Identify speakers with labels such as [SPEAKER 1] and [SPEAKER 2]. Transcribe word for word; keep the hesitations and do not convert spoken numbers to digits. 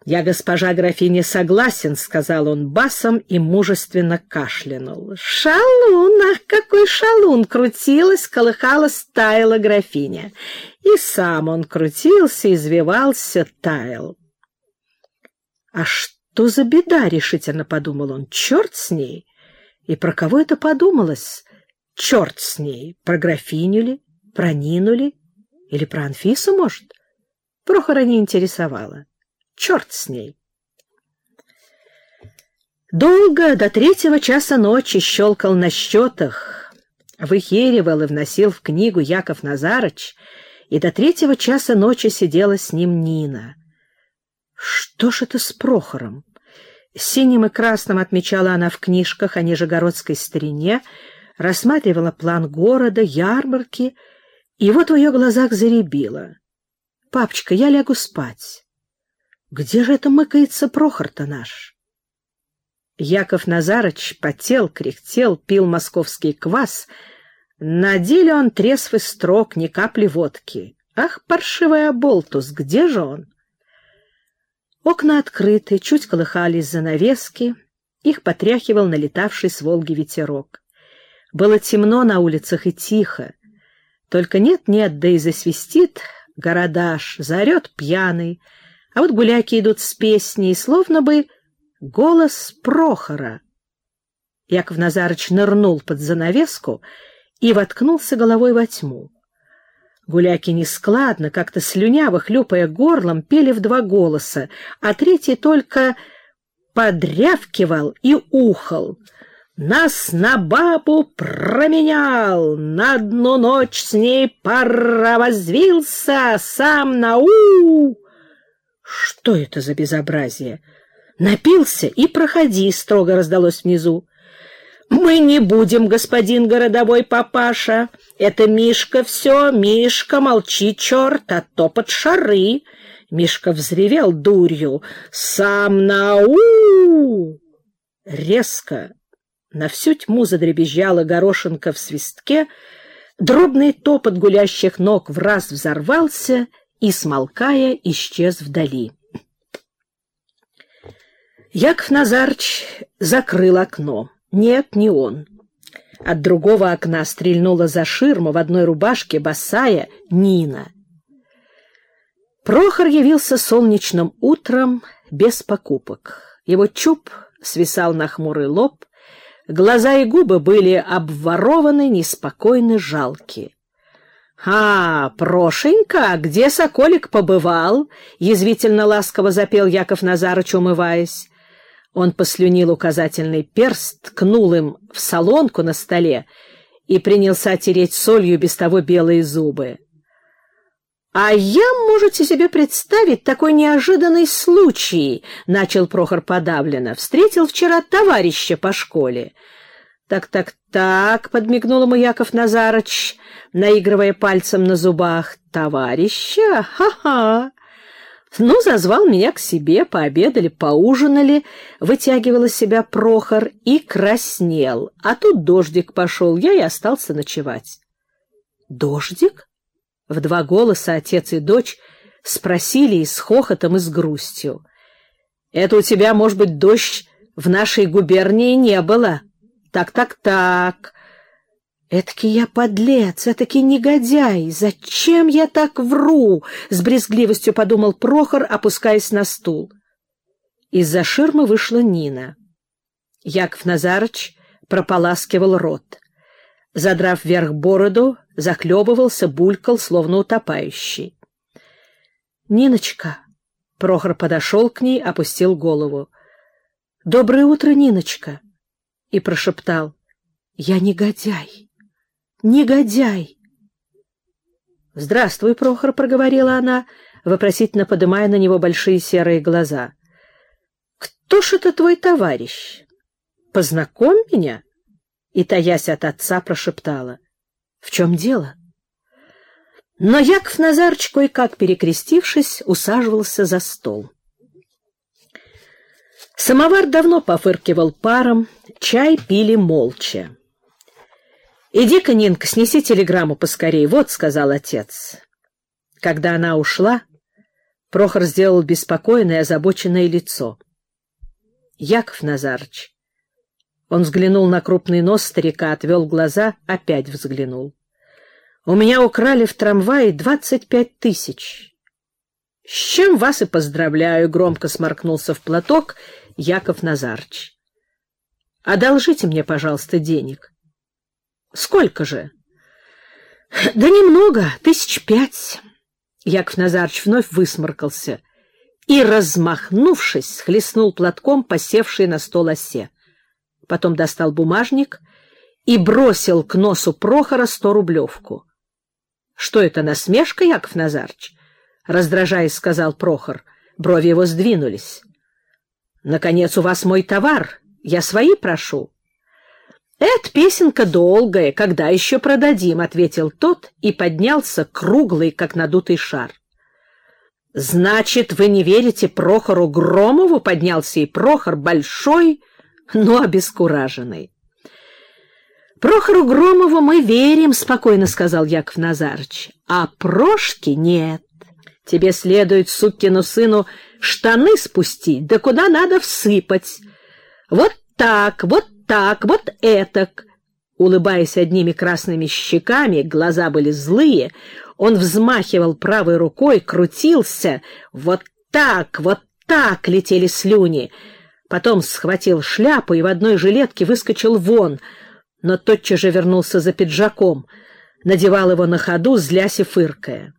[SPEAKER 1] «Я, госпожа графиня, согласен», — сказал он басом и мужественно кашлянул. «Шалун, ах, какой шалун!» — крутилась, колыхалась, таяла графиня. И сам он крутился, извивался, таял. «А что за беда?» — решительно подумал он. «Черт с ней!» И про кого это подумалось? Черт с ней! Про графиню ли? Про Нину ли? Или про Анфису, может? Прохора не интересовало. Черт с ней! Долго, до третьего часа ночи, щелкал на счетах, выхеривал и вносил в книгу Яков Назарыч, и до третьего часа ночи сидела с ним Нина. Что ж это с Прохором? Синим и красным отмечала она в книжках о нижегородской старине, рассматривала план города, ярмарки, и вот в ее глазах зарябило. «Папочка, я лягу спать. Где же это мыкается Прохор-то наш?» Яков Назарыч потел, кряхтел, пил московский квас. На деле он трезв и строг, ни капли водки. Ах, паршивый оболтус, где же он? Окна открыты, чуть колыхались занавески, их потряхивал налетавший с Волги ветерок. Было темно на улицах и тихо. Только нет-нет, да и засвистит городаш, заорет пьяный, а вот гуляки идут с песней, словно бы голос Прохора. Яков Назарыч нырнул под занавеску и воткнулся головой во тьму. Гуляки нескладно, как-то слюняво, хлюпая горлом, пели в два голоса, а третий только подрявкивал и ухал. «Нас на бабу променял, на одну ночь с ней паровозвился, сам на у...» «Что это за безобразие? Напился и проходи», — строго раздалось внизу. «Мы не будем, господин городовой папаша. Это Мишка все, Мишка, молчи, черт, а то под шары». Мишка взревел дурью. «Сам на у...» Резко на всю тьму задребезжала горошинка в свистке, дробный топот гулящих ног враз взорвался и, смолкая, исчез вдали. Яков Назарыч закрыл окно. Нет, не он. От другого окна стрельнула за ширму в одной рубашке босая Нина. Прохор явился солнечным утром без покупок. Его чуб свисал на хмурый лоб, глаза и губы были обворованы, неспокойны, жалки. «А, Прошенька, где соколик побывал?» — язвительно-ласково запел Яков Назарыч, умываясь. Он послюнил указательный перст, ткнул им в солонку на столе и принялся тереть солью без того белые зубы. «А я, можете себе представить, такой неожиданный случай», — начал Прохор подавленно. «Встретил вчера товарища по школе». «Так-так-так», — подмигнул ему Яков Назарыч, наигрывая пальцем на зубах. «Товарища? Ха-ха! Ну, зазвал меня к себе, пообедали, поужинали», — вытягивал из себя Прохор и краснел. А тут дождик пошел, я и остался ночевать. «Дождик?» — в два голоса отец и дочь спросили и с хохотом, и с грустью. «Это у тебя, может быть, дождь в нашей губернии не было?» «Так-так-так. Этакий я подлец, этакий негодяй. Зачем я так вру?» — с брезгливостью подумал Прохор, опускаясь на стул. Из-за ширмы вышла Нина. Яков Назарыч прополаскивал рот. Задрав вверх бороду, захлебывался, булькал, словно утопающий. «Ниночка!» — Прохор подошел к ней, опустил голову. «Доброе утро, Ниночка!» И прошептал: «Я негодяй, негодяй!» «Здравствуй, Прохор», — проговорила она, вопросительно подымая на него большие серые глаза. «Кто ж это твой товарищ? Познакомь меня?» И, таясь от отца, прошептала: «В чем дело?» Но Яков Назарыч, кое-как перекрестившись, усаживался за стол. Самовар давно пофыркивал паром, чай пили молча. «Иди-ка, Нинка, снеси телеграмму поскорей, вот», — сказал отец. Когда она ушла, Прохор сделал беспокойное и озабоченное лицо. Яков Назарыч. Он взглянул на крупный нос старика, отвел глаза, опять взглянул. У меня украли в трамвае двадцать пять тысяч. С чем вас и поздравляю, громко сморкнулся в платок Яков Назарыч. Одолжите мне, пожалуйста, денег. Сколько же? Да немного, тысяч пять. Яков Назарыч вновь высморкался и, размахнувшись, схлестнул платком посевший на стол осе. Потом достал бумажник и бросил к носу Прохора сторублевку. — Что это, насмешка, Яков Назарыч? — раздражаясь, сказал Прохор. Брови его сдвинулись. — Наконец, у вас мой товар. Я свои прошу. — Это песенка долгая, когда еще продадим, — ответил тот и поднялся круглый, как надутый шар. — Значит, вы не верите Прохору Громову? — поднялся и Прохор, большой, но обескураженный. — Прохору Громову мы верим, — спокойно сказал Яков Назарыч, — а Прошке нет. Тебе следует, сукину сыну, штаны спустить, да куда надо всыпать. Вот так, вот так, вот этак. Улыбаясь одними красными щеками, глаза были злые, он взмахивал правой рукой, крутился. Вот так, вот так летели слюни. Потом схватил шляпу и в одной жилетке выскочил вон, но тотчас же вернулся за пиджаком, надевал его на ходу, злясь и фыркая.